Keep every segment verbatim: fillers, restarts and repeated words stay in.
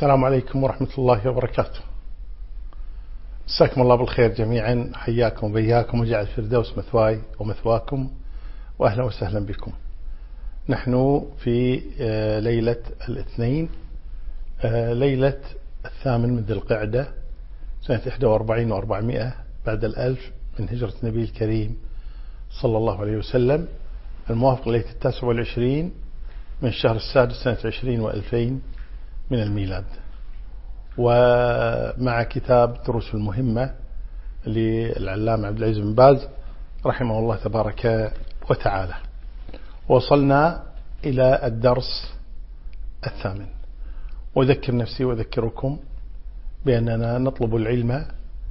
السلام عليكم ورحمة الله وبركاته. مساكم الله بالخير جميعا، حياكم وبياكم وجعل الفردوس مثواي ومثواكم، وأهلا وسهلا بكم. نحن في ليلة الاثنين، ليلة الثامن من ذي القعدة سنة إحدى وأربعين وأربعمائة بعد الألف من هجرة النبي الكريم صلى الله عليه وسلم، الموافق ليلة التاسع والعشرين من الشهر السادس سنة عشرين وألفين من الميلاد، ومع كتاب دروس المهمة للعلامة عبد العزيز بن باز رحمه الله تبارك وتعالى. وصلنا إلى الدرس الثامن، وأذكر نفسي وأذكركم بأننا نطلب العلم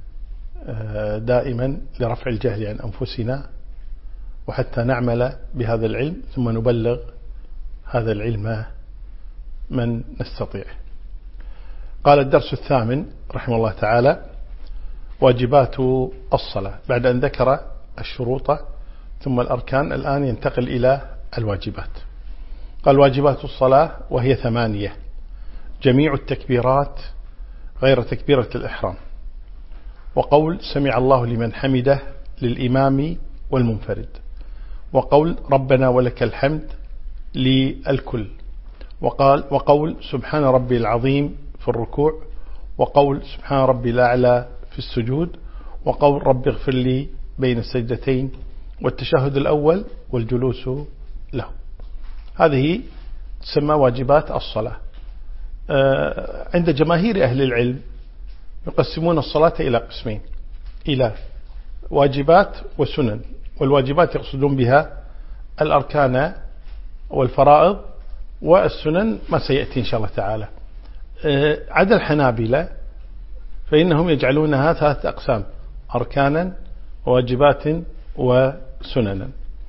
دائما لرفع الجهل عن أنفسنا، وحتى نعمل بهذا العلم ثم نبلغ هذا العلم من نستطيع. قال الدرس الثامن رحمه الله تعالى: واجبات الصلاة. بعد أن ذكر الشروط ثم الأركان، الآن ينتقل إلى الواجبات. قال: واجبات الصلاة وهي ثمانية: جميع التكبيرات غير تكبيرة الإحرام، وقول سمع الله لمن حمده للإمام والمنفرد، وقول ربنا ولك الحمد للكل، وقال وقول سبحان ربي العظيم في الركوع، وقول سبحان ربي الأعلى في السجود، وقول رب اغفر لي بين السجدتين، والتشهد الأول والجلوس له. هذه تسمى واجبات الصلاة. عند جماهير أهل العلم يقسمون الصلاة إلى قسمين: إلى واجبات وسنن، والواجبات يقصدون بها الأركان والفرائض، والسنن ما سيأتي إن شاء الله تعالى. عدا الحنابلة فإنهم يجعلونها ثلاثة أقسام: أركانا وواجبات وسننا.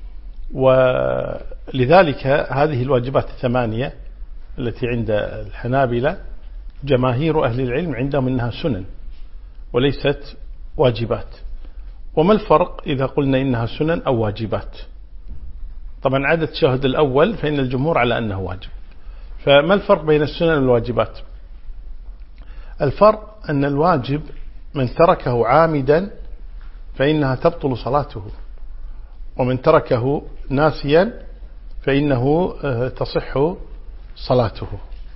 ولذلك هذه الواجبات الثمانية التي عند الحنابلة جماهير أهل العلم عندهم أنها سنن وليست واجبات. وما الفرق إذا قلنا إنها سنن أو واجبات؟ طبعا عدد التشهد الأول فإن الجمهور على أنه واجب. فما الفرق بين السنن والواجبات؟ الفرق أن الواجب من تركه عامدا فإنها تبطل صلاته، ومن تركه ناسيا فإنه تصح صلاته.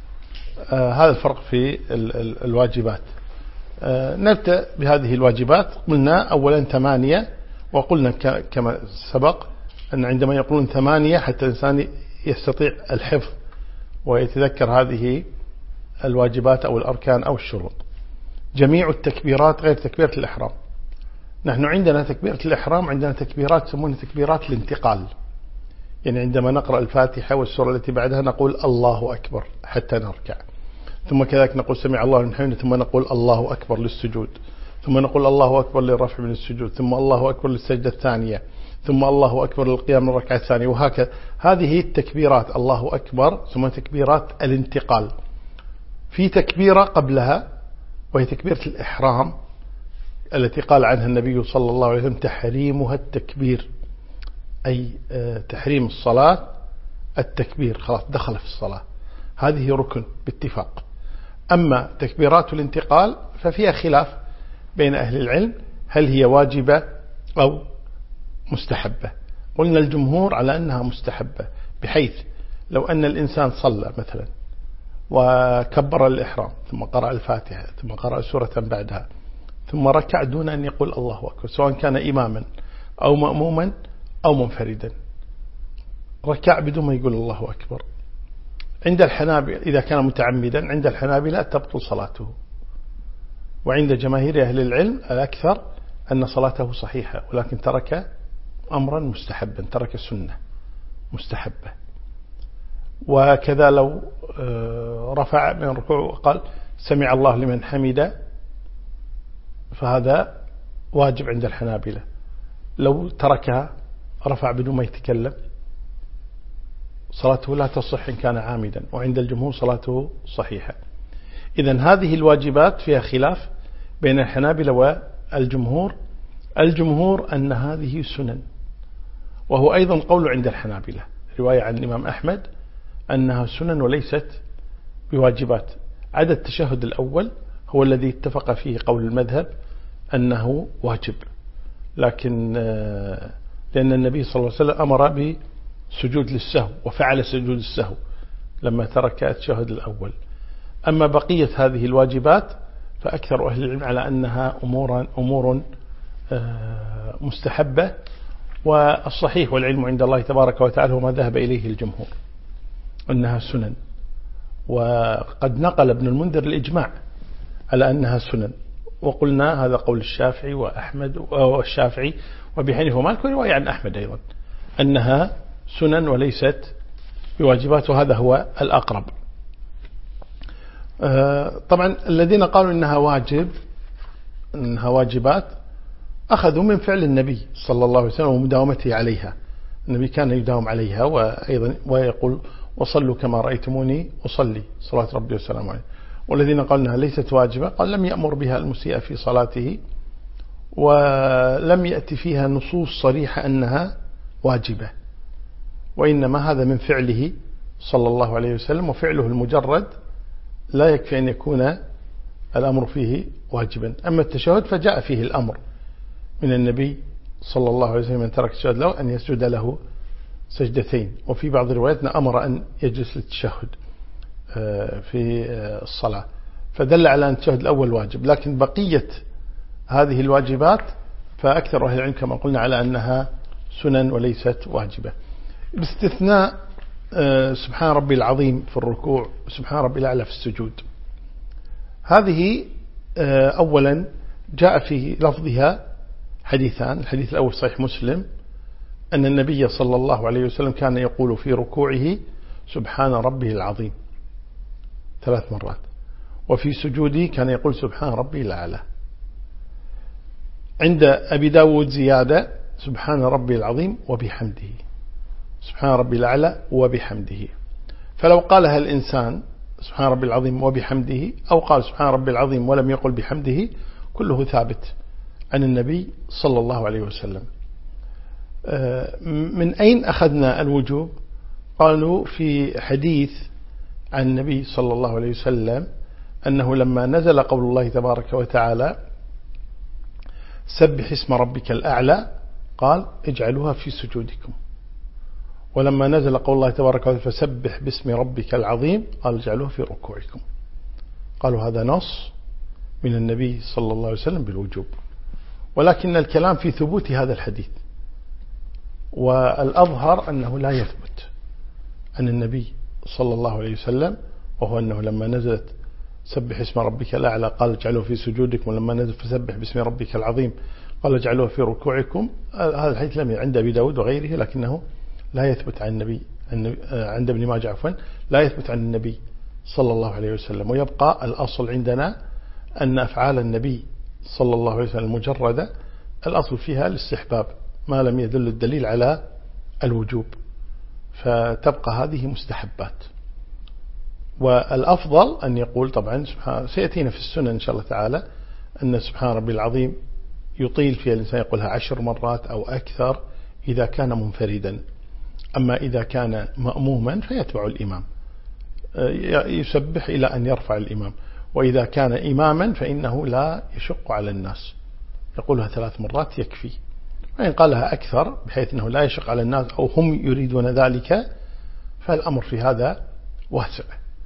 هذا الفرق في الواجبات. نبدأ بهذه الواجبات. قلنا أولا ثمانية، وقلنا كما سبق أن عندما يقولون ثمانية حتى الإنسان يستطيع الحفظ ويتذكر هذه الواجبات أو الأركان أو الشروط. جميع التكبيرات غير تكبيرة الإحرام. نحن عندنا تكبيرة الإحرام، عندنا تكبيرات يسمونها تكبيرات الانتقال، يعني عندما نقرأ الفاتحة والسورة التي بعدها نقول الله أكبر حتى نركع، ثم كذلك نقول سمع الله لمن حمده، ثم نقول الله أكبر للسجود، ثم نقول الله أكبر للرفع من السجود، ثم الله أكبر للسجدة الثانية، ثم الله أكبر للقيام من الركعة الثانية، وهكذا. هذه التكبيرات الله أكبر ثم تكبيرات الانتقال. في تكبيرة قبلها وهي تكبيرة الإحرام التي قال عنها النبي صلى الله عليه وسلم تحريمها التكبير، أي تحريم الصلاة التكبير، خلاص دخل في الصلاة. هذه ركن باتفاق. أما تكبيرات الانتقال ففيها خلاف بين أهل العلم هل هي واجبة أو مستحبة. قلنا الجمهور على أنها مستحبة، بحيث لو أن الإنسان صلى مثلا وكبر الإحرام ثم قرأ الفاتحة ثم قرأ سورة بعدها ثم ركع دون أن يقول الله أكبر، سواء كان إماما أو مأموما أو منفردا، ركع بدون ما يقول الله أكبر، عند الحنابلة إذا كان متعمدا عند الحنابلة تبطل صلاته، وعند جماهير أهل العلم الأكثر أن صلاته صحيحة، ولكن ترك أمرا مستحبا، ترك سنة مستحبة. وكذا لو رفع من الركوع وقال سمع الله لمن حمده فهذا واجب عند الحنابلة. لو تركها رفع بدون ما يتكلم صلاته لا تصح إن كان عامدا، وعند الجمهور صلاته صحيحة. إذن هذه الواجبات فيها خلاف بين الحنابلة والجمهور. الجمهور أن هذه سنن، وهو أيضا قول عند الحنابلة، رواية عن الإمام أحمد أنها سنن وليست بواجبات. عدا التشهد الأول هو الذي اتفق فيه قول المذهب أنه واجب، لكن لأن النبي صلى الله عليه وسلم أمر بسجود للسهو وفعل سجود السهو لما ترك التشهد الأول. أما بقية هذه الواجبات فأكثر أهل العلم على أنها أمور, أمور مستحبة، والصحيح والعلم عند الله تبارك وتعالى وما ذهب إليه الجمهور أنها سنن، وقد نقل ابن المنذر الإجماع على أنها سنن، وقلنا هذا قول الشافعي وأحمد والشافعي وأبي حنيفة ومالك ورواية عن أحمد أيضا أنها سنن وليست بواجبات، وهذا هو الأقرب. طبعا الذين قالوا إنها واجب إنها واجبات أخذوا من فعل النبي صلى الله عليه وسلم ومداومته عليها. النبي كان يداوم عليها، وأيضا ويقول وصلوا كما رأيتموني أصلي صلاة ربي والسلام عليه. والذين قالوا أنها ليست واجبة قال لم يأمر بها المسيء في صلاته، ولم يأتي فيها نصوص صريحة أنها واجبة، وإنما هذا من فعله صلى الله عليه وسلم، وفعله المجرد لا يكفي أن يكون الأمر فيه واجبا. أما التشهد فجاء فيه الأمر من النبي صلى الله عليه وسلم من ترك التشهد له أن يسجد له سجدتين، وفي بعض رواياتنا أمر أن يجلس للتشهد في الصلاة، فدل على أن التشهد الأول واجب. لكن بقية هذه الواجبات فأكثر أهل العلم كما قلنا على أنها سنن وليست واجبة، باستثناء سبحان ربي العظيم في الركوع وسبحان ربي الأعلى في السجود. هذه أولا جاء في لفظها حديثان. الحديث الأول صحيح مسلم أن النبي صلى الله عليه وسلم كان يقول في ركوعه سبحان ربه العظيم ثلاث مرات، وفي سجوده كان يقول سبحان ربي الأعلى. عند أبي داود زيادة سبحان ربي العظيم وبحمده، سبحان ربي الأعلى وبحمده. فلو قالها الإنسان سبحان ربي العظيم وبحمده، أو قال سبحان ربي العظيم ولم يقل بحمده، كله ثابت عن النبي صلى الله عليه وسلم. من أين أخذنا الوجوب؟ قالوا في حديث عن النبي صلى الله عليه وسلم أنه لما نزل قول الله تبارك وتعالى سبح اسم ربك الأعلى قال اجعلوها في سجودكم، ولما نزل قول الله تبارك وتعالى فسبح باسم ربك العظيم قال اجعلوها في ركوعكم. قالوا هذا نص من النبي صلى الله عليه وسلم بالوجوب، ولكن الكلام في ثبوت هذا الحديث، والأظهر أنه لا يثبت عن النبي صلى الله عليه وسلم، وهو أنه لما نزلت سبح اسم ربك الأعلى قال اجعلوه في سجودكم، ولما نزل فسبح باسم ربك العظيم قال اجعلوه في ركوعكم. هذا الحديث لم عند أبي داود وغيره، لكنه لا يثبت عن النبي عند ابن ماجه عفوا لا يثبت عن النبي صلى الله عليه وسلم. ويبقى الأصل عندنا أن أفعال النبي صلى الله عليه وسلم المجردة الأصل فيها الاستحباب ما لم يدل الدليل على الوجوب، فتبقى هذه مستحبات. والأفضل أن يقول طبعا سبحان سيأتينا في السنة إن شاء الله تعالى أن سبحان ربي العظيم يطيل فيها الإنسان يقولها عشر مرات أو أكثر إذا كان منفردا. أما إذا كان مأموما فيتبع الإمام يسبح إلى أن يرفع الإمام، وإذا كان إماما فإنه لا يشق على الناس يقولها ثلاث مرات يكفي، وإن قالها أكثر بحيث أنه لا يشق على الناس أو هم يريدون ذلك فالأمر في هذا واسع.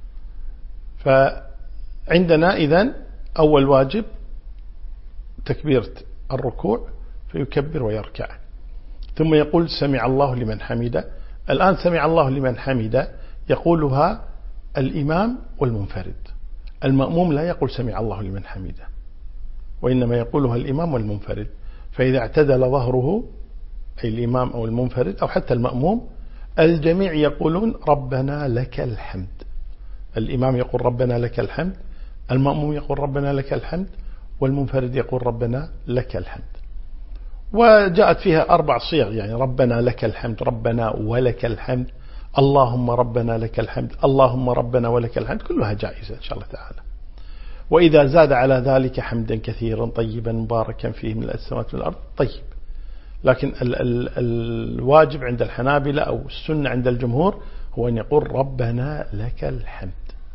فعندنا إذن أول واجب تكبيرة الركوع فيكبر ويركع، ثم يقول سمع الله لمن حمده. الآن سمع الله لمن حمده يقولها الإمام والمنفرد، المأموم لا يقول سمع الله لمن حمده، وإنما يقولها الإمام والمنفرد. فإذا اعتدل ظهره أي الإمام أو المنفرد أو حتى المأموم الجميع يقولون ربنا لك الحمد. الإمام يقول ربنا لك الحمد، المأموم يقول ربنا لك الحمد، والمنفرد يقول ربنا لك الحمد. وجاءت فيها أربع صيغ، يعني ربنا لك الحمد، ربنا ولك الحمد، اللهم ربنا لك الحمد، اللهم ربنا ولك الحمد، كلها جائزة إن شاء الله تعالى. وإذا زاد على ذلك حمدا كثيرا طيبا مباركا فيه من السماوات والأرض طيب. لكن ال ال الواجب عند الحنابلة أو السنة عند الجمهور هو أن يقول ربنا لك الحمد،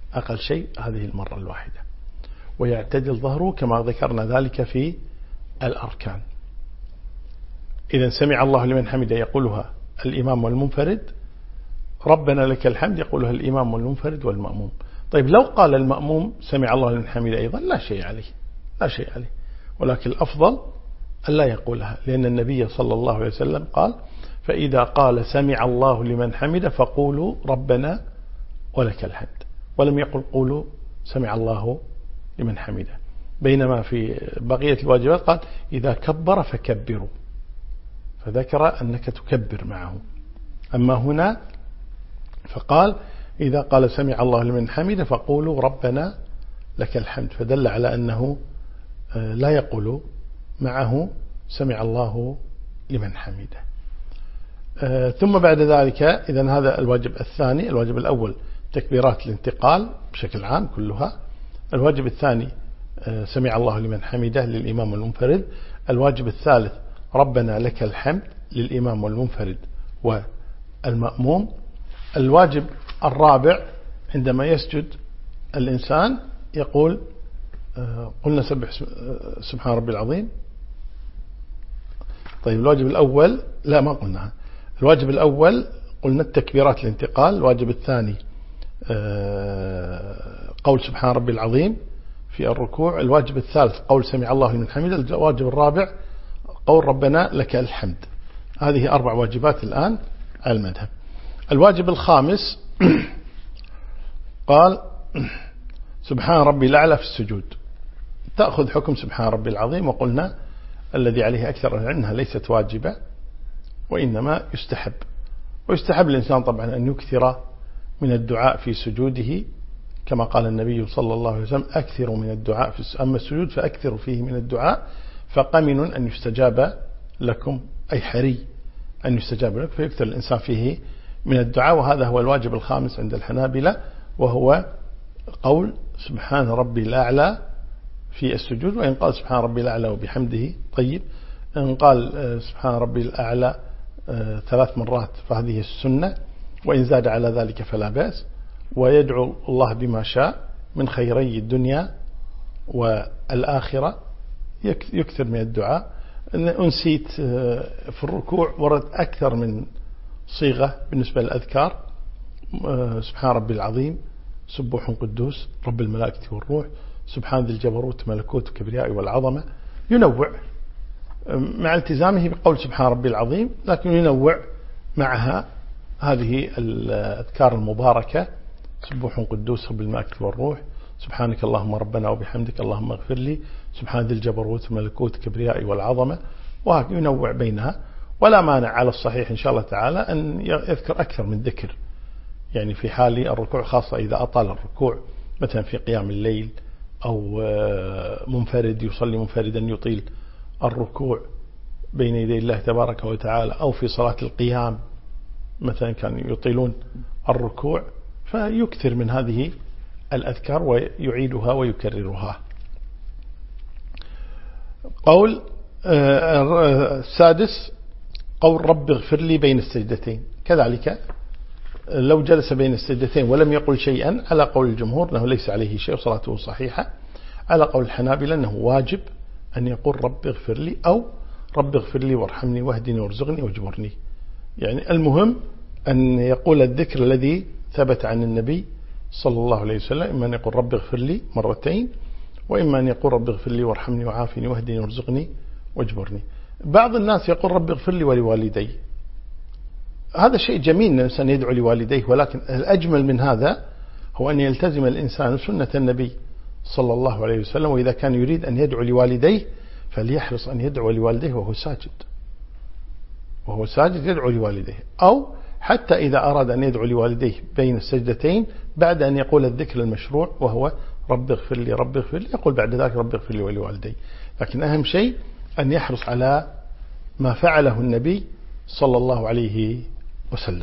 أقل شيء هذه المرة الواحدة، ويعتدل ظهره كما ذكرنا ذلك في الأركان. إذا سمع الله لمن حمده يقولها الإمام والمنفرد، ربنا لك الحمد يقولها الإمام والمنفرد والمأموم. طيب لو قال المأموم سمع الله لمن حمده أيضا لا شيء عليه، لا شيء عليه، ولكن الأفضل ألا يقولها، لأن النبي صلى الله عليه وسلم قال فإذا قال سمع الله لمن حمده فقولوا ربنا ولك الحمد، ولم يقل قولوا سمع الله لمن حمده. بينما في بقية الواجبات قال إذا كبر فكبروا، فذكر أنك تكبر معه. أما هنا فقال إذا قال سمع الله لمن حمده فقولوا ربنا لك الحمد، فدل على أنه لا يقول معه سمع الله لمن حمده. ثم بعد ذلك إذن هذا الواجب الثاني. الواجب الأول تكبيرات الانتقال بشكل عام كلها. الواجب الثاني سمع الله لمن حمده للإمام والمنفرد. الواجب الثالث ربنا لك الحمد للإمام والمنفرد والمأموم. الواجب الرابع عندما يسجد الإنسان يقول قلنا سبح سبحان ربي العظيم. طيب الواجب الأول لا ما قلناها. الواجب الأول قلنا التكبيرات الانتقال. الواجب الثاني قول سبحان ربي العظيم في الركوع. الواجب الثالث قول سمع الله لمن حمده. الواجب الرابع قول ربنا لك الحمد. هذه أربع واجبات الآن على المذهب. الواجب الخامس قال سبحان ربي الأعلى في السجود، تأخذ حكم سبحان ربي العظيم. وقلنا الذي عليه أكثر أنها ليست واجبة وإنما يستحب. ويستحب الإنسان طبعا أن يكثر من الدعاء في سجوده كما قال النبي صلى الله عليه وسلم أكثروا من الدعاء في أما السجود فأكثروا فيه من الدعاء فقمن أن يستجاب لكم، أي حري أن يستجاب لكم، فيكثر الإنسان فيه من الدعاء. وهذا هو الواجب الخامس عند الحنابلة، وهو قول سبحان ربي الأعلى في السجود. وإن قال سبحان ربي الأعلى وبحمده طيب، إن قال سبحان ربي الأعلى ثلاث مرات فهذه السنة، وإن زاد على ذلك فلا بأس. ويدعو الله بما شاء من خيري الدنيا والآخرة، يكثر من الدعاء. أنسيت في الركوع ورد أكثر من صيغة بالنسبة للأذكار، سبحان ربي العظيم، سبوح قدوس رب الملائكة والروح، سبحان ذي الجبروت ملكوت الكبرياء والعظمة. ينوع مع التزامه بقول سبحان ربي العظيم، لكن ينوع معها هذه الأذكار المباركة، سبوح قدوس رب الملائكة والروح، سبحانك اللهم ربنا وبحمدك اللهم اغفر لي، سبحان ذي الجبروت ملكوت الكبرياء والعظمة. وهكذا ينوع بينها. ولا مانع على الصحيح إن شاء الله تعالى أن يذكر أكثر من ذكر، يعني في حال الركوع خاصة إذا أطال الركوع مثلا في قيام الليل أو منفرد يصلي منفردا يطيل الركوع بين يدي الله تبارك وتعالى، أو في صلاة القيام مثلا كانوا يطيلون الركوع، فيكثر من هذه الأذكار ويعيدها ويكررها. قول السادس قول رب اغفر لي بين السجدتين. كذلك لو جلس بين السجدتين ولم يقل شيئا على قول الجمهور أنه ليس عليه شيء وصلاته صحيحة. على قول الحنابلة أنه واجب أن يقول رب اغفر لي أو رب اغفر لي وارحمني واهدني وارزقني واجبرني. يعني المهم أن يقول الذكر الذي ثبت عن النبي صلى الله عليه وسلم، إما أن يقول رب اغفر لي مرتين، وإما أن يقول رب اغفر لي وارحمني وعافني واهدني وارزقني واجبرني. بعض الناس يقول رب اغفر لي ولوالدي، هذا شيء جميل أن الإنسان يدعو لوالديه، ولكن الأجمل من هذا هو أن يلتزم الإنسان سنة النبي صلى الله عليه وسلم. وإذا كان يريد أن يدعو لوالديه فليحرص أن يدعو لوالديه وهو ساجد، وهو ساجد يدعو لوالديه، أو حتى إذا أراد أن يدعو لوالديه بين السجدتين بعد أن يقول الذكر المشروع وهو رب اغفر لي رب اغفر لي، يقول بعد ذلك رب اغفر لي ولوالدي. لكن أهم شيء أن يحرص على ما فعله النبي صلى الله عليه وسلم.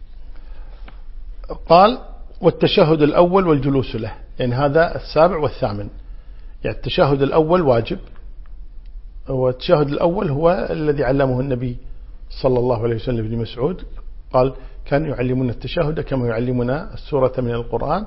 قال والتشهد الأول والجلوس له، يعني هذا السابع والثامن. يعني التشهد الأول واجب، والتشهد الأول هو الذي علمه النبي صلى الله عليه وسلم ابن مسعود، قال كان يعلمنا التشهد كما يعلمنا السورة من القرآن،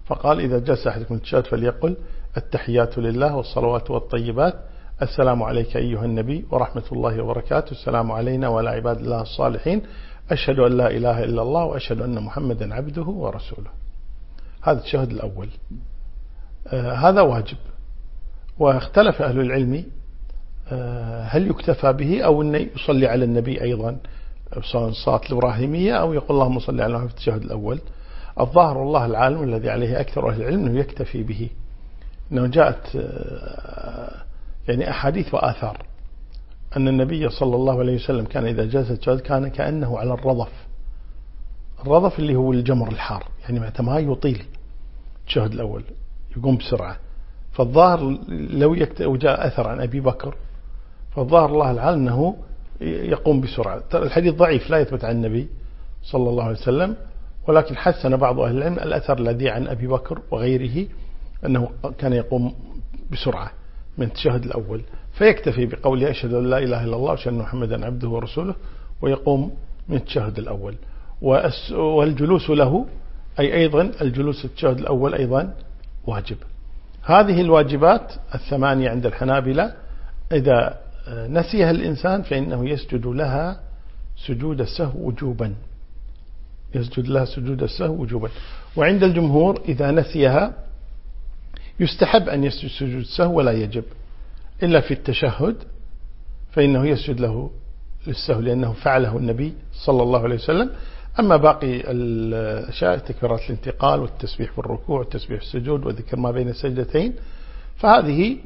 فقال إذا جلس أحدكم التشهد فليقل التحيات لله والصلوات والطيبات السلام عليك أيها النبي ورحمة الله وبركاته السلام علينا وعلى عباد الله الصالحين أشهد أن لا إله إلا الله وأشهد أن محمدا عبده ورسوله. هذا التشهد الأول. آه هذا واجب. واختلف أهل العلم آه هل يكتفى به أو أن يصلي على النبي أيضا صلاة الإبراهيمية أو يقول اللهم صل على محمد في التشهد الأول. الظاهر الله العالم الذي عليه أكثر أهل العلم أنه يكتفي به، أنه جاءت آه يعني أحاديث وآثار أن النبي صلى الله عليه وسلم كان إذا جلس التشهد كان كأنه على الرضف. الرضف اللي هو الجمر الحار، يعني معناته ما يطيل التشهد الأول، يقوم بسرعة. فالظاهر لو يكتب وجاء أثر عن أبي بكر فالظاهر الله العالم أنه يقوم بسرعة. الحديث ضعيف لا يثبت عن النبي صلى الله عليه وسلم، ولكن حسن بعض أهل العلم الأثر الذي عن أبي بكر وغيره أنه كان يقوم بسرعة من التشهد الأول، فيكتفي بقوله أشهد أن لا إله إلا الله وأشهد أن محمدا عبده ورسوله ويقوم من التشهد الأول. والجلوس له أي أيضا الجلوس التشهد الأول أيضا واجب. هذه الواجبات الثمانية عند الحنابلة إذا نسيها الإنسان فإنه يسجد لها سجود السهو وجوبا، يسجد لها سجود السهو وجوبا. وعند الجمهور إذا نسيها يستحب أن يسجد سجود السهو ولا يجب، إلا في التشهد فإنه يسجد له للسهو لأنه فعله النبي صلى الله عليه وسلم. أما باقي الأشياء تكبيرات الانتقال والتسبيح في الركوع والتسبيح في السجود وذكر ما بين السجدتين فهذه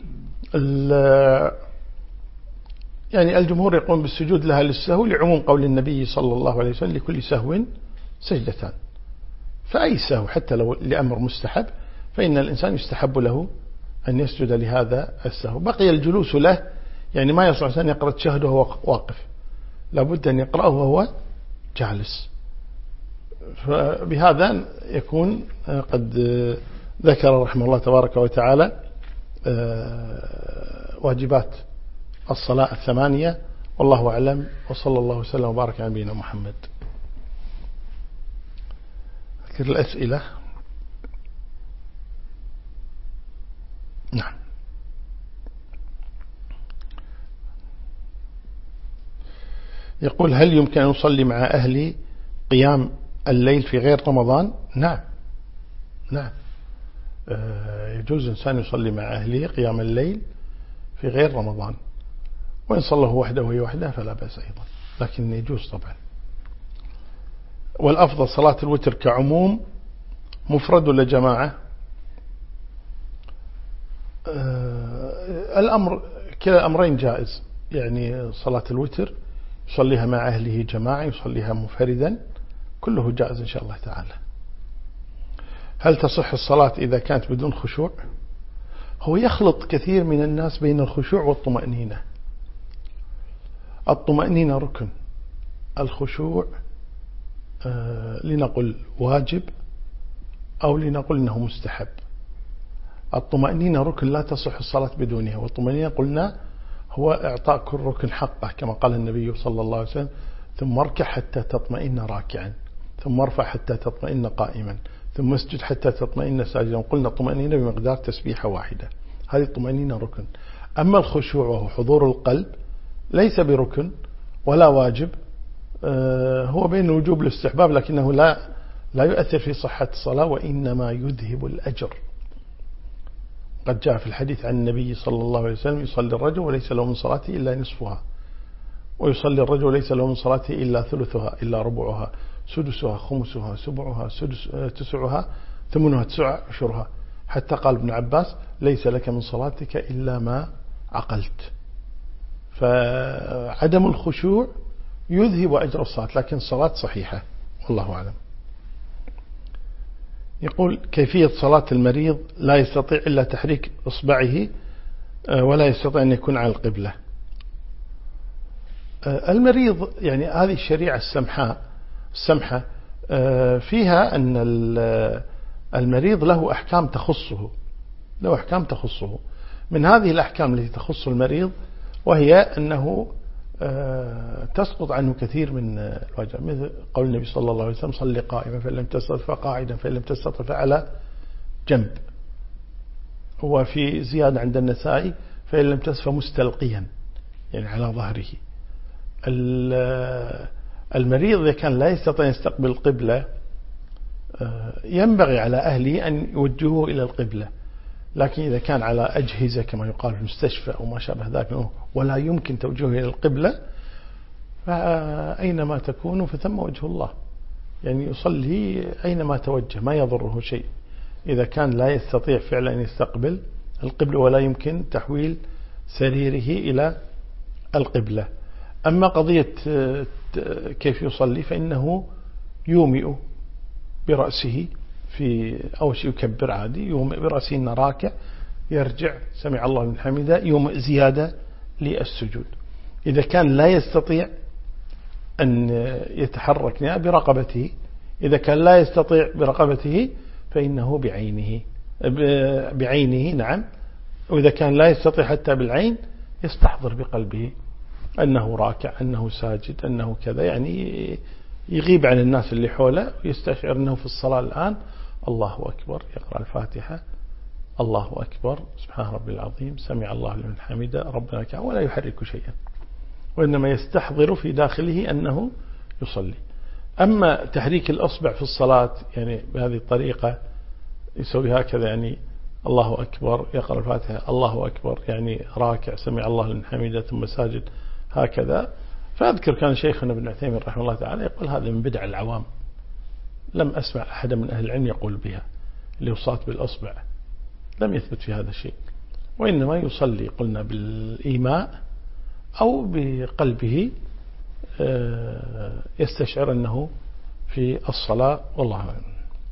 يعني الجمهور يقوم بالسجود لها للسهو لعموم قول النبي صلى الله عليه وسلم لكل سهو سجدتان. فأي سهو حتى لو لأمر مستحب فإن الإنسان يستحب له أن يسجد لهذا السهو. بقي الجلوس له، يعني ما يصلح أن يقرأ التشهد وهو واقف، لابد أن يقرأه وهو جالس. فبهذا يكون قد ذكر رحمه الله تبارك وتعالى واجبات الصلاة الثمانية، والله أعلم، وصلى الله وسلم وبارك على نبينا محمد. ذكر الأسئلة. نعم. يقول هل يمكن أن نصلي مع أهلي قيام الليل في غير رمضان؟ نعم نعم يجوز إنسان يصلي مع أهله قيام الليل في غير رمضان، وإن صلى وحده وهي وحده فلا بأس أيضا، لكن يجوز طبعا. والأفضل صلاة الوتر كعموم مفرد ولا جماعة؟ الأمر كلا الأمرين جائز، يعني صلاة الوتر يصليها مع أهله جماعة، يصليها منفردا، كله جائز إن شاء الله تعالى. هل تصح الصلاة إذا كانت بدون خشوع؟ هو يخلط كثير من الناس بين الخشوع والطمأنينة. الطمأنينة ركن، الخشوع آه لنقل واجب أو لنقل أنه مستحب. الطمأنينة ركن لا تصح الصلاة بدونها، والطمأنينة قلنا هو إعطاء كل ركن حقه كما قال النبي صلى الله عليه وسلم ثم اركع حتى تطمئن راكعا، ثم ارفع حتى تطمئن قائما، ثم اسجد حتى تطمئن ساجدا. قلنا الطمأنينة بمقدار تسبيحة واحدة، هذه الطمأنينة ركن. أما الخشوع وهو حضور القلب ليس بركن ولا واجب، هو بين الوجوب والاستحباب، لكنه لا لا يؤثر في صحة الصلاة وإنما يذهب الأجر. قد جاء في الحديث عن النبي صلى الله عليه وسلم يصلي الرجل وليس له من صلاته إلا نصفها، ويصلي الرجل وليس له من صلاته إلا ثلثها إلا ربعها سدسها خمسها سبعها سدس تسعها ثمنها تسع عشرها، حتى قال ابن عباس ليس لك من صلاتك إلا ما عقلت. فعدم الخشوع يذهب أجر الصلاة، لكن الصلاة صحيحة والله أعلم. يقول كيفية صلاة المريض لا يستطيع إلا تحريك إصبعه ولا يستطيع أن يكون على القبلة. المريض يعني هذه الشريعة السمحاء السمحة فيها أن المريض له أحكام تخصه له أحكام تخصه من هذه الأحكام التي تخص المريض، وهي أنه تسقط عنه كثير من الواجب، مثل قول النبي صلى الله عليه وسلم صل قائما فإن لم تستطع فقاعدا فإن لم تستطع فعلى جنب. وفي زيادة عند النسائي فإن لم تسف مستلقيا يعني على ظهره. المريض إذا كان لا يستطيع أن يستقبل القبلة ينبغي على أهله أن يوجهوه إلى القبلة، لكن إذا كان على أجهزة كما يقال في المستشفى أو ما شابه ذلك ولا يمكن توجهه إلى القبلة فأينما تكونوا فثم وجه الله، يعني يصلي أينما توجه ما يضره شيء إذا كان لا يستطيع فعلا أن يستقبل القبلة ولا يمكن تحويل سريره إلى القبلة. أما قضية كيف يصلي فإنه يومئ برأسه في أول شيء يكبر عادي، يومئ برأسه إنه راكع، يرجع سمع الله لمن حمده، يومئ زيادة للسجود. إذا كان لا يستطيع أن يتحرك برقبته، إذا كان لا يستطيع برقبته فإنه بعينه بعينه نعم. وإذا كان لا يستطيع حتى بالعين يستحضر بقلبه أنه راكع أنه ساجد أنه كذا، يعني يغيب عن الناس اللي حوله ويستشعر أنه في الصلاة الآن. الله أكبر، يقرأ الفاتحة، الله أكبر، سبحان ربي العظيم، سمع الله لمن حمده، ربنا لك، ولا يحرك شيئا، وإنما يستحضر في داخله أنه يصلي. أما تحريك الأصبع في الصلاة يعني بهذه الطريقة يسوي هكذا يعني الله أكبر يقرأ الفاتحة الله أكبر يعني راكع سمع الله لمن حمده ثم ساجد هكذا. فأذكر كان شيخنا ابن عثيمين رحمه الله تعالى يقول هذا من بدع العوام، لم أسمع أحد من أهل العلم يقول بها اللي وصات بالأصبع، لم يثبت في هذا الشيء، وإنما يصلي قلنا بالإيماء أو بقلبه يستشعر أنه في الصلاة، والله أعلم.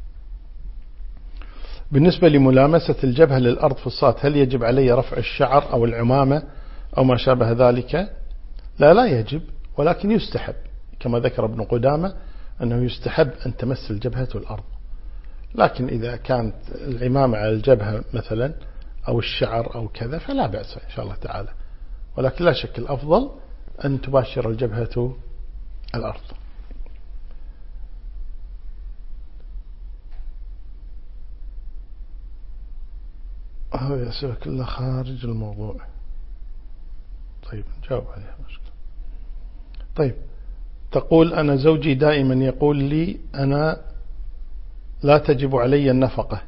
بالنسبة لملامسة الجبهة للأرض في الصلاة هل يجب علي رفع الشعر أو العمامة أو ما شابه ذلك؟ لا لا يجب، ولكن يستحب كما ذكر ابن قدامة أنه يستحب أن تمس الجبهة الأرض، لكن إذا كانت العمامة على الجبهة مثلا أو الشعر أو كذا فلا بأس إن شاء الله تعالى، ولكن لا شك الأفضل أن تباشر الجبهة الأرض. هذا يسوى كله خارج الموضوع. طيب نجاوب عليها مشكلة. طيب تقول أنا زوجي دائما يقول لي أنا لا تجب علي النفقة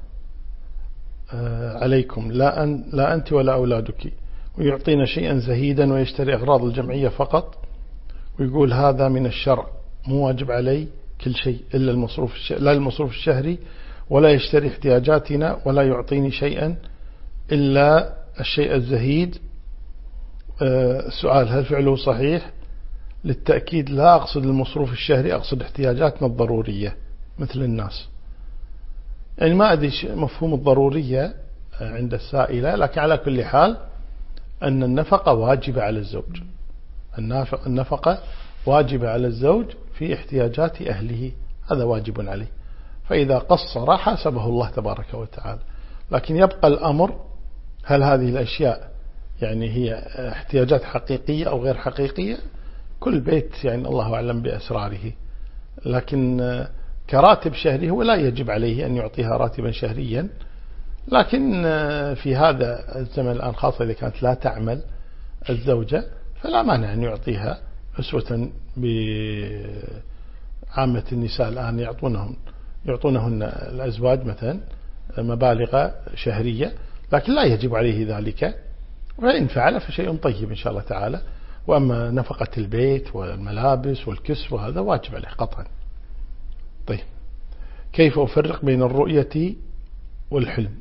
عليكم، لا, أن لا أنت ولا أولادك، ويعطينا شيئا زهيدا ويشتري أغراض الجمعية فقط، ويقول هذا من الشرع مو واجب علي كل شيء إلا المصروف الش... لا المصروف الشهري، ولا يشتري احتياجاتنا ولا يعطيني شيئا إلا الشيء الزهيد. أه سؤال هل فعله صحيح؟ للتأكيد لا أقصد المصروف الشهري، أقصد احتياجاتنا الضرورية مثل الناس، يعني ما أدري مفهوم الضرورية عند السائلة، لكن على كل حال أن النفقة واجبة على الزوج، النفقة واجبة على الزوج في احتياجات أهله، هذا واجب عليه، فإذا قصر حاسبه الله تبارك وتعالى. لكن يبقى الأمر هل هذه الأشياء يعني هي احتياجات حقيقية أو غير حقيقية، كل بيت يعني الله أعلم بأسراره، لكن كراتب شهري هو لا يجب عليه أن يعطيها راتبا شهريا، لكن في هذا الزمن الآن خاصة إذا كانت لا تعمل الزوجة فلا مانع أن يعطيها أسوة بعامة النساء الآن يعطونهم يعطونهن الأزواج مثلا مبالغ شهرية، لكن لا يجب عليه ذلك، وإن فعل فشيء طيب إن شاء الله تعالى. وأما نفقة البيت والملابس والكسوة هذا واجب عليه قطعا. طيب كيف أفرق بين الرؤية والحلم؟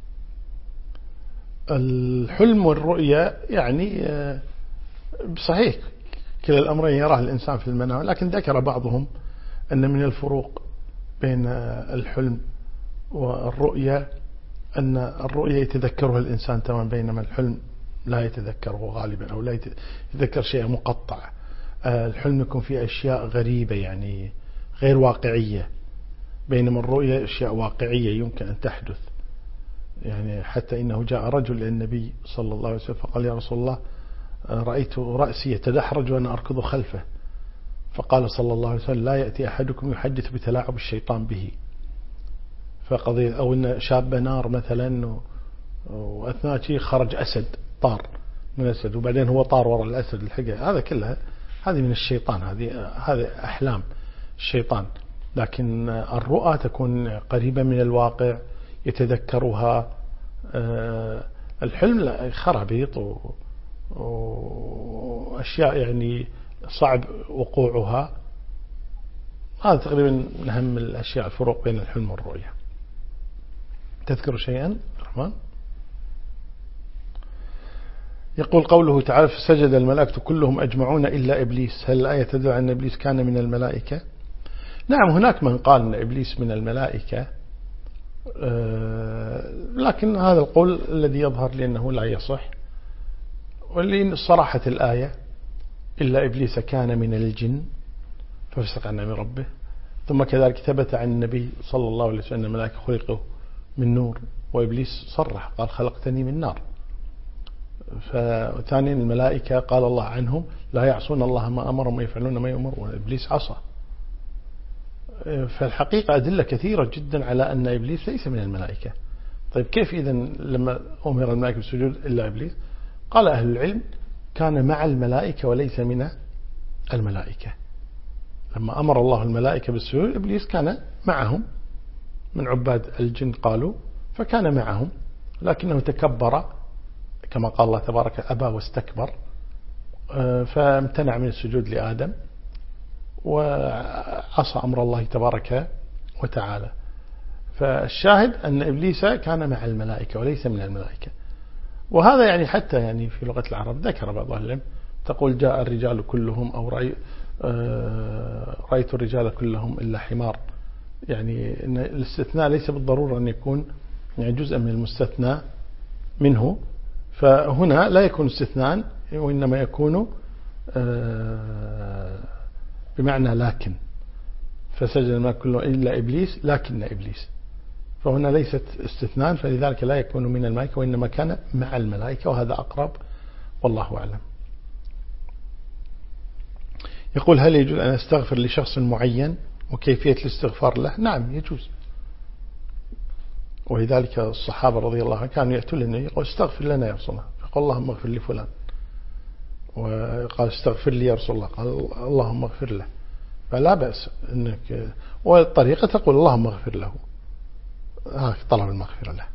الحلم والرؤية يعني صحيح كلا الأمرين يراه الإنسان في المنام، لكن ذكر بعضهم أن من الفروق بين الحلم والرؤية أن الرؤية يتذكرها الإنسان تماما، بينما الحلم لا يتذكره غالبا أو لا يتذكر شيء مقطع. الحلم يكون فيه أشياء غريبة يعني غير واقعية، بينما الرؤية أشياء واقعية يمكن أن تحدث. يعني حتى إنه جاء رجل إلى النبي صلى الله عليه وسلم فقال يا رسول الله رأيت رأسي يتدحرج وأنا أركض خلفه، فقال صلى الله عليه وسلم لا يأتي أحدكم يحدث بتلاعب الشيطان به، فقضية أو إن شاب نار مثلا وأثناء شيء خرج أسد طار من أسد وبعدين هو طار وراء الأسد الحقيقة، هذا كلها هذه من الشيطان، هذه هذه أحلام الشيطان. لكن الرؤى تكون قريبة من الواقع يتذكرها. الحلم لا خرابيط وأشياء يعني صعب وقوعها. هذا تقريبا من أهم الأشياء الفروق بين الحلم والرؤية. تذكر شيئا الرحمن؟ يقول قوله تعالى فسجد الملائكة كلهم أجمعون إلا إبليس، هل الآية تدل على أن إبليس كان من الملائكة؟ نعم هناك من قال أن إبليس من الملائكة، لكن هذا القول الذي يظهر لي أنه لا يصح، ولأن صراحة الآية إلا إبليس كان من الجن ففسق عن أمر ربه. ثم كذلك ثبت عن النبي صلى الله عليه وسلم أن الملائكة خلقوا من نور، وإبليس صرح قال خلقتني من نار. فثانيا الملائكة قال الله عنهم لا يعصون الله ما أمرهم ويفعلون ما يؤمر، وإبليس عصى. فالحقيقة أدلة كثيرة جدا على أن إبليس ليس من الملائكة. طيب كيف إذن لما أمر الملائكة بالسجود إلا إبليس؟ قال أهل العلم كان مع الملائكة وليس من الملائكة. لما أمر الله الملائكة بالسجود إبليس كان معهم من عباد الجن قالوا، فكان معهم لكنه تكبر كما قال الله تبارك أبى واستكبر، فامتنع من السجود لآدم وعصى أمر الله تبارك وتعالى. فالشاهد أن إبليس كان مع الملائكة وليس من الملائكة. وهذا يعني حتى يعني في لغة العرب ذكر بعض أهل العلم تقول جاء الرجال كلهم أو رأي رأيت الرجال كلهم إلا حمار، يعني إن الاستثناء ليس بالضرورة أن يكون يعني جزءا من المستثنى منه، فهنا لا يكون استثناء وإنما يكون بمعنى لكن، فسجد الملائكة كلهم إلا إبليس لكن إبليس، فهنا ليست استثناء، فلذلك لا يكون من الملائكة وإنما كان مع الملائكة، وهذا أقرب والله أعلم. يقول هل يجوز أن أستغفر لشخص معين وكيفية الاستغفار له؟ نعم يجوز، ولذلك الصحابة رضي الله عنهم كانوا يأتون للنبي يقول استغفر لنا يا رسول الله، فقال اللهم اغفر لفلان، وقال استغفر لي يا رسول الله، قال اللهم اغفر له، فلا بأس انك، والطريقة تقول اللهم اغفر له، هذا طلب المغفرة له.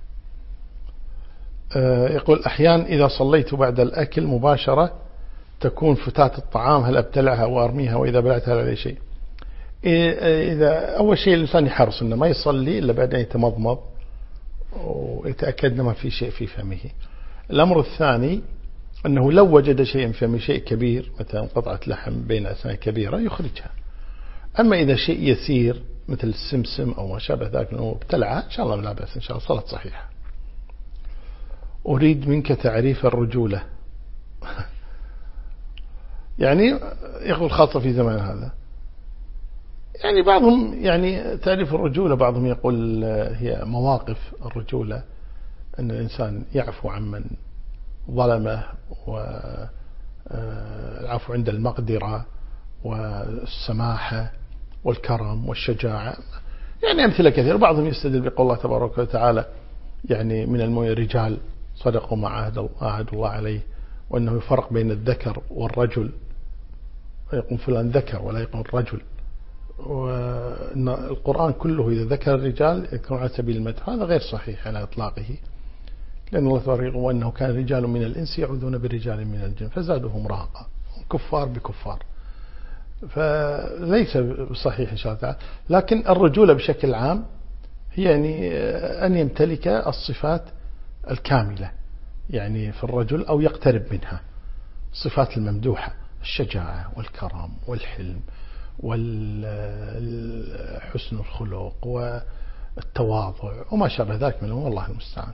يقول أحيانا إذا صليت بعد الأكل مباشرة تكون فتاة الطعام، هل أبتلعها وأرميها وإذا بلعتها على شيء؟ إذا أول شيء الإنسان يحرص أنه ما يصلي إلا بعد أن يتمضمض ويتأكد أنه ما في شيء في فمه. الأمر الثاني أنه لو وجد شيء في فمه شيء كبير مثلا قطعة لحم بين أسنان كبيرة يخرجها. أما إذا شيء يسير مثل السمسم أو ما شابه ذلك أنه ابتلعها إن شاء الله لا بأس، إن شاء الله صلاة صحيحة. أريد منك تعريف الرجولة. يعني يقول خاصة في زمان هذا، يعني بعضهم يعني تعريف الرجولة بعضهم يقول هي مواقف الرجولة، أن الإنسان يعفو عمن ظلمه، والعفو عند المقدرة، والسماحة والكرم والشجاعة، يعني أمثلة كثيرة. بعضهم يستدل بقول الله تبارك وتعالى يعني من المؤمنين رجال صدقوا ما عاهد الله عليه، وأنه يفرق بين الذكر والرجل، ويقول فلان ذكر ولا يقول رجل، وأن القرآن كله إذا ذكر الرجال يكون على سبيل المدح، هذا غير صحيح على إطلاقه، لأن الله تعالى يقول وأنه كان رجال من الإنس يعوذون برجال من الجن فزادهم رهقا، كفار بكفار، فليس صحيح إن شاء الله تعالى. لكن الرجولة بشكل عام هي يعني أن يمتلك الصفات الكاملة يعني في الرجل أو يقترب منها، الصفات الممدوحة، الشجاعة والكرم والحلم والحسن الخلق والتواضع وما شابه ذلك منه، والله المستعان.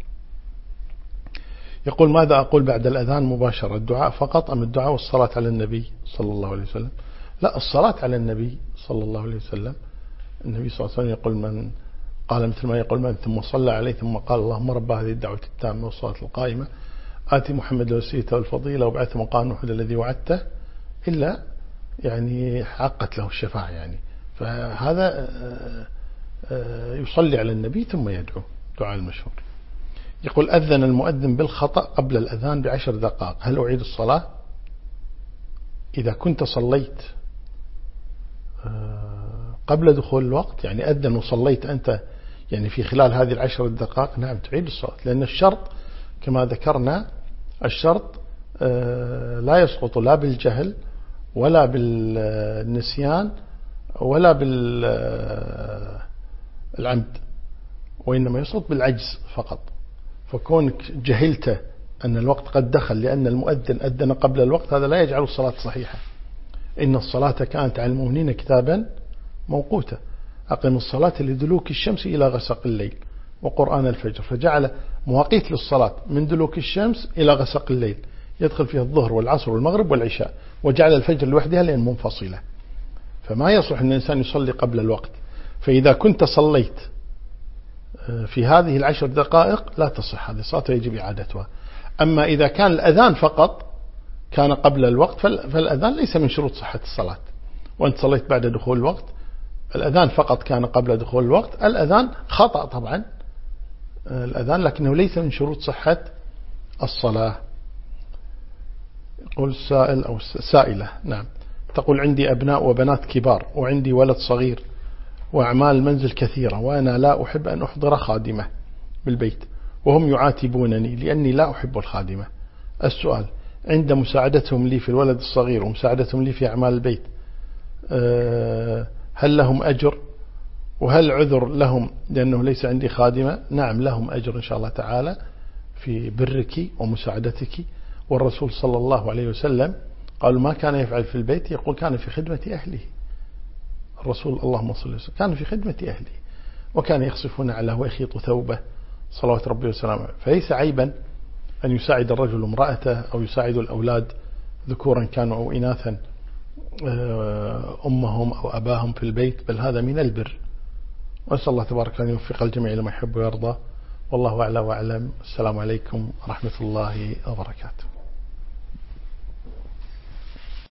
يقول ماذا أقول بعد الأذان مباشرة، الدعاء فقط أم الدعاء والصلاة على النبي صلى الله عليه وسلم؟ لا، الصلاة على النبي صلى الله عليه وسلم. النبي صلى الله عليه وسلم يقول من قال مثل ما يقول من ثم صلى عليه ثم قال اللهم رب هذه الدعوة التامة والصلاة القائمة آتي محمد الوسيلة والفضيلة وابعثه مقام محمود الذي وعدته، إلا يعني حقت له الشفاعة يعني. فهذا يصلي على النبي ثم يدعو دعاء المشهور. يقول أذن المؤذن بالخطأ قبل الأذان بعشر دقائق، هل أعيد الصلاة؟ إذا كنت صليت قبل دخول الوقت، يعني أذن وصليت أنت يعني في خلال هذه العشر دقائق، نعم تعيد الصلاة، لأن الشرط كما ذكرنا الشرط لا يسقط لا بالجهل ولا بالنسيان ولا بالعمد، وإنما يسقط بالعجز فقط. فكونك جهلت أن الوقت قد دخل لأن المؤذن أذن قبل الوقت، هذا لا يجعل الصلاة صحيحة. إن الصلاة كانت على المؤمنين كتابا موقوتا، أقم الصلاة لدلوك الشمس إلى غسق الليل وقرآن الفجر، فجعل مواقيت للصلاة من دلوك الشمس إلى غسق الليل، يدخل فيها الظهر والعصر والمغرب والعشاء، وجعل الفجر لوحدها لأن منفصلة، فما يصلح أن الإنسان يصلي قبل الوقت. فإذا كنت صليت في هذه العشر دقائق لا تصح هذه الصلاة، يجب إعادتها. أما إذا كان الأذان فقط كان قبل الوقت فالأذان ليس من شروط صحة الصلاة، وأنت صليت بعد دخول الوقت، الأذان فقط كان قبل دخول الوقت، الأذان خطأ طبعا الأذان، لكنه ليس من شروط صحة الصلاة. يقول سائل أو سائلة، نعم، تقول عندي أبناء وبنات كبار وعندي ولد صغير وأعمال المنزل كثيرة، وأنا لا أحب أن أحضر خادمة بالبيت وهم يعاتبونني لأني لا أحب الخادمة. السؤال، عند مساعدتهم لي في الولد الصغير ومساعدتهم لي في أعمال البيت هل لهم أجر؟ وهل عذر لهم لأنه ليس عندي خادمة؟ نعم لهم أجر إن شاء الله تعالى في برك ومساعدتك. والرسول صلى الله عليه وسلم قال ما كان يفعل في البيت، يقول كان في خدمة أهله. الرسول اللهم صل وسلم كان في خدمة أهله، وكان يخصفون على ويخيط ثوبه صلوات ربي وسلامه. فليس عيبا أن يساعد الرجل امرأته أو يساعد الأولاد ذكورا كانوا أو إناثا أمهم أو أباهم في البيت، بل هذا من البر. وأسأل الله تبارك أن يوفق الجميع لما يحب ويرضى، والله أعلى وأعلم. السلام عليكم ورحمة الله وبركاته.